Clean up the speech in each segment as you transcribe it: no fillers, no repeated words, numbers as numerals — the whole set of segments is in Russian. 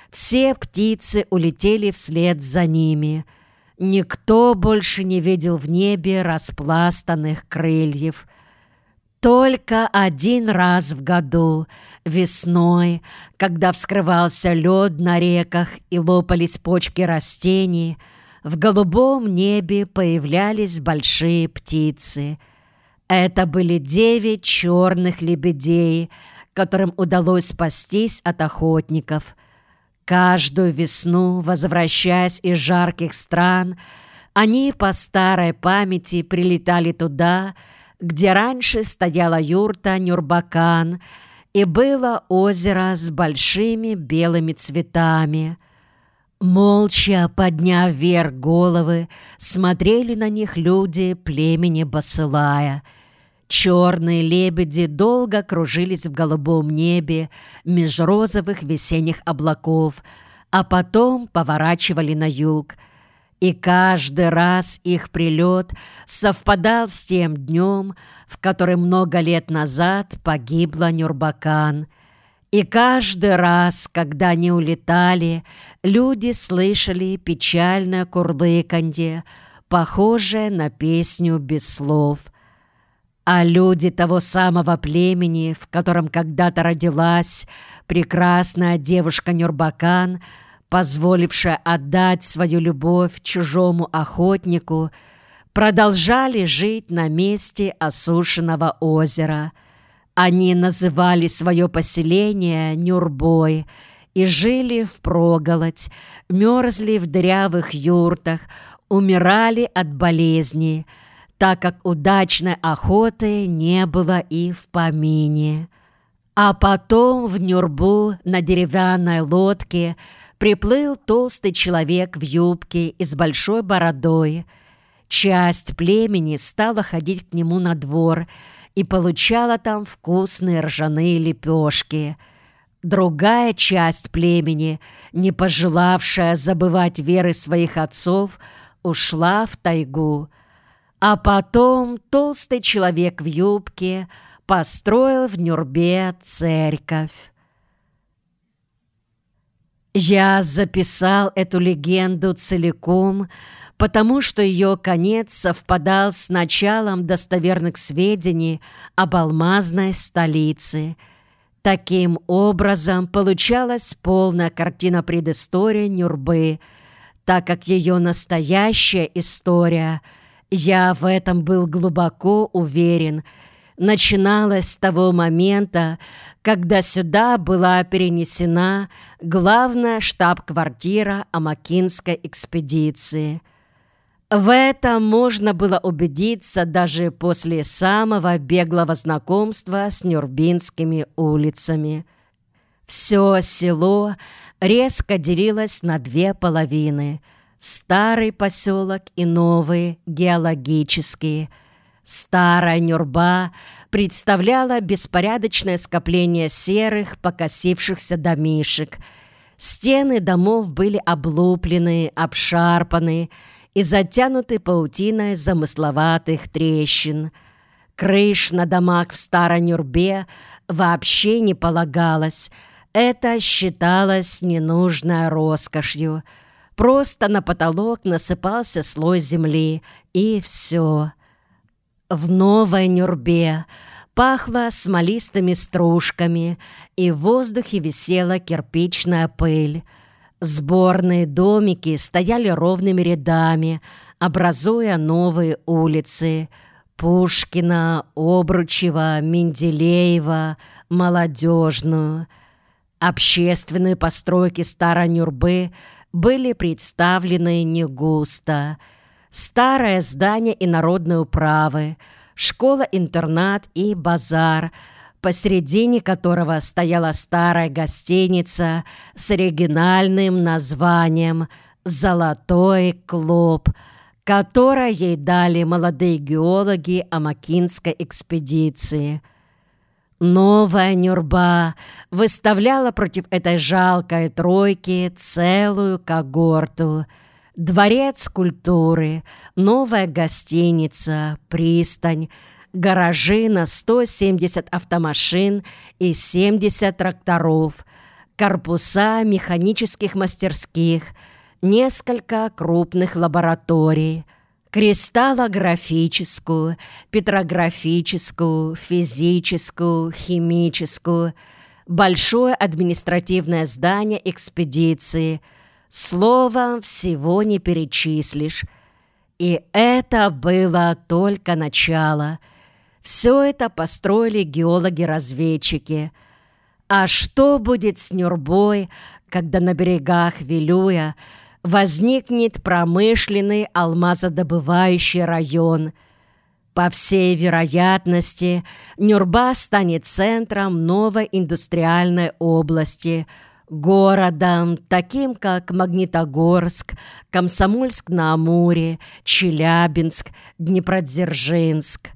Все птицы улетели вслед за ними. Никто больше не видел в небе распластанных крыльев. Только один раз в году, весной, когда вскрывался лед на реках и лопались почки растений, в голубом небе появлялись большие птицы. Это были 9 черных лебедей, которым удалось спастись от охотников. Каждую весну, возвращаясь из жарких стран, они по старой памяти прилетали туда, где раньше стояла юрта Нюрбакан и было озеро с большими белыми цветами. Молча, подняв вверх головы, смотрели на них люди племени Басылая. Черные лебеди долго кружились в голубом небе меж розовых весенних облаков, а потом поворачивали на юг. И каждый раз их прилет совпадал с тем днем, в который много лет назад погибла Нюрбакан. И каждый раз, когда они улетали, люди слышали печальное курлыканье, похожее на песню без слов. А люди того самого племени, в котором когда-то родилась прекрасная девушка Нюрбакан, позволившая отдать свою любовь чужому охотнику, продолжали жить на месте осушенного озера. Они называли свое поселение Нюрбой и жили впроголодь, мерзли в дырявых юртах, умирали от болезней, так как удачной охоты не было и в помине. А потом в Нюрбу на деревянной лодке приплыл толстый человек в юбке и с большой бородой. Часть племени стала ходить к нему на двор и получала там вкусные ржаные лепешки. Другая часть племени, не пожелавшая забывать веры своих отцов, ушла в тайгу. А потом толстый человек в юбке построил в Нюрбе церковь. Я записал эту легенду целиком, потому что ее конец совпадал с началом достоверных сведений об алмазной столице. Таким образом, получалась полная картина предыстории Нюрбы, так как ее настоящая история, я в этом был глубоко уверен, начиналась с того момента, когда сюда была перенесена главная штаб-квартира Амакинской экспедиции. В этом можно было убедиться даже после самого беглого знакомства с Нюрбинскими улицами. Все село резко делилось на 2 половины – старый поселок и новый, геологический. Старая Нюрба представляла беспорядочное скопление серых, покосившихся домишек. Стены домов были облуплены, обшарпаны и затянуты паутиной замысловатых трещин. Крыш на домах в Старой Нюрбе вообще не полагалось. Это считалось ненужной роскошью. Просто на потолок насыпался слой земли, и все. В Новой Нюрбе пахло смолистыми стружками, и в воздухе висела кирпичная пыль. Сборные домики стояли ровными рядами, образуя новые улицы: Пушкина, Обручева, Менделеева, Молодежную. Общественные постройки Старой Нюрбы были представлены не густо. Старое здание инородной управы, школа-интернат и базар, посередине которого стояла старая гостиница с оригинальным названием «Золотой клуб», которое ей дали молодые геологи Амакинской экспедиции. Новая Нюрба выставляла против этой жалкой тройки целую когорту. Дворец культуры, новая гостиница, пристань, гаражи на 170 автомашин и 70 тракторов, корпуса механических мастерских, несколько крупных лабораторий, кристаллографическую, петрографическую, физическую, химическую, большое административное здание экспедиции. Словом, всего не перечислишь. И это было только начало. Все это построили геологи-разведчики. А что будет с Нюрбой, когда на берегах Вилюя возникнет промышленный алмазодобывающий район? По всей вероятности, Нюрба станет центром новой индустриальной области, городом, таким как Магнитогорск, Комсомольск-на-Амуре, Челябинск, Днепродзержинск.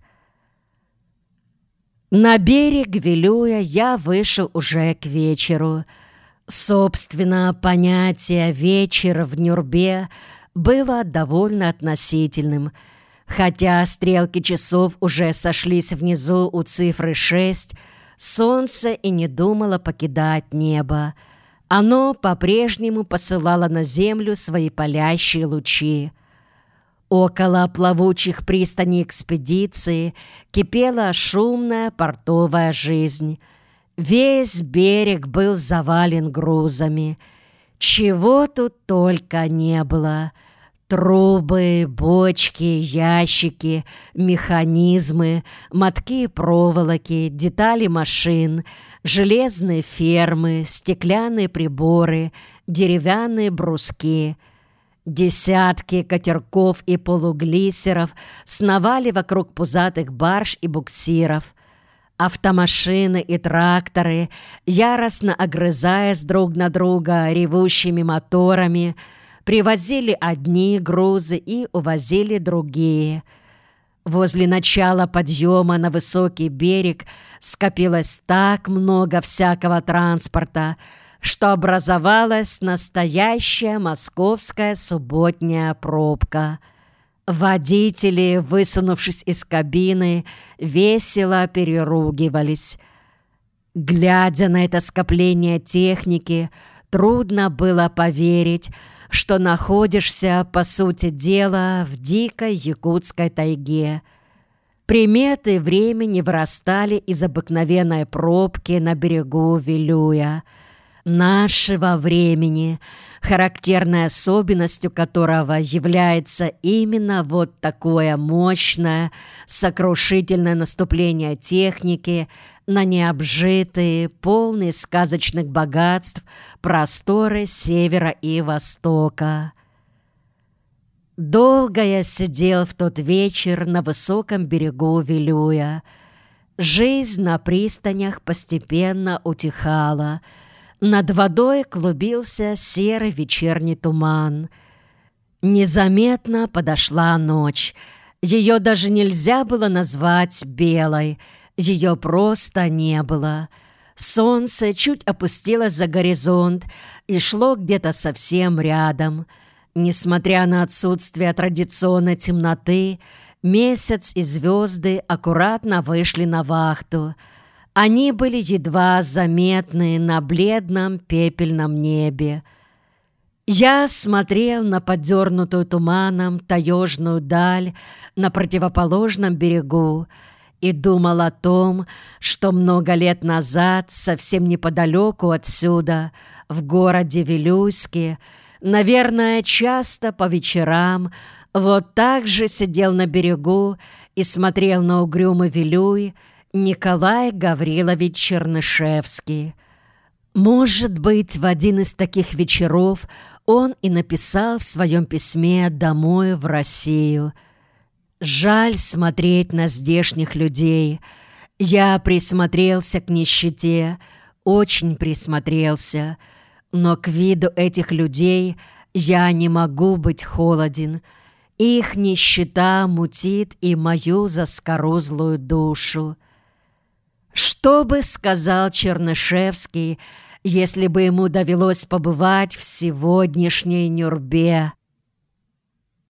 На берег Вилюя я вышел уже к вечеру. Собственно, понятие «вечер» в Нюрбе было довольно относительным. Хотя стрелки часов уже сошлись внизу у цифры 6, солнце и не думало покидать небо. Оно по-прежнему посылало на землю свои палящие лучи. Около плавучих пристаней экспедиции кипела шумная портовая жизнь. Весь берег был завален грузами. Чего тут только не было. Трубы, бочки, ящики, механизмы, мотки проволоки, детали машин, железные фермы, стеклянные приборы, деревянные бруски. Десятки катерков и полуглиссеров сновали вокруг пузатых барж и буксиров. Автомашины и тракторы, яростно огрызаясь друг на друга ревущими моторами, привозили одни грузы и увозили другие. Возле начала подъема на высокий берег скопилось так много всякого транспорта, что образовалась настоящая московская субботняя пробка. Водители, высунувшись из кабины, весело переругивались. Глядя на это скопление техники, трудно было поверить, что находишься, по сути дела, в дикой якутской тайге. Приметы времени вырастали из обыкновенной пробки на берегу Вилюя. Нашего времени, характерной особенностью которого является именно вот такое мощное, сокрушительное наступление техники на необжитые, полные сказочных богатств просторы севера и востока. Долго я сидел в тот вечер на высоком берегу Вилюя. Жизнь на пристанях постепенно утихала. Над водой клубился серый вечерний туман. Незаметно подошла ночь. Ее даже нельзя было назвать белой. Ее просто не было. Солнце чуть опустилось за горизонт и шло где-то совсем рядом. Несмотря на отсутствие традиционной темноты, месяц и звезды аккуратно вышли на вахту. Они были едва заметны на бледном пепельном небе. Я смотрел на подернутую туманом таежную даль на противоположном берегу и думал о том, что много лет назад, совсем неподалеку отсюда, в городе Вилюйске, наверное, часто по вечерам вот так же сидел на берегу и смотрел на угрюмый Вилюй Николай Гаврилович Чернышевский. Может быть, в один из таких вечеров он и написал в своем письме домой в Россию: «Жаль смотреть на здешних людей. Я присмотрелся к нищете, очень присмотрелся, но к виду этих людей я не могу быть холоден. Их нищета мутит и мою заскорузлую душу». Что бы сказал Чернышевский, если бы ему довелось побывать в сегодняшней Нюрбе?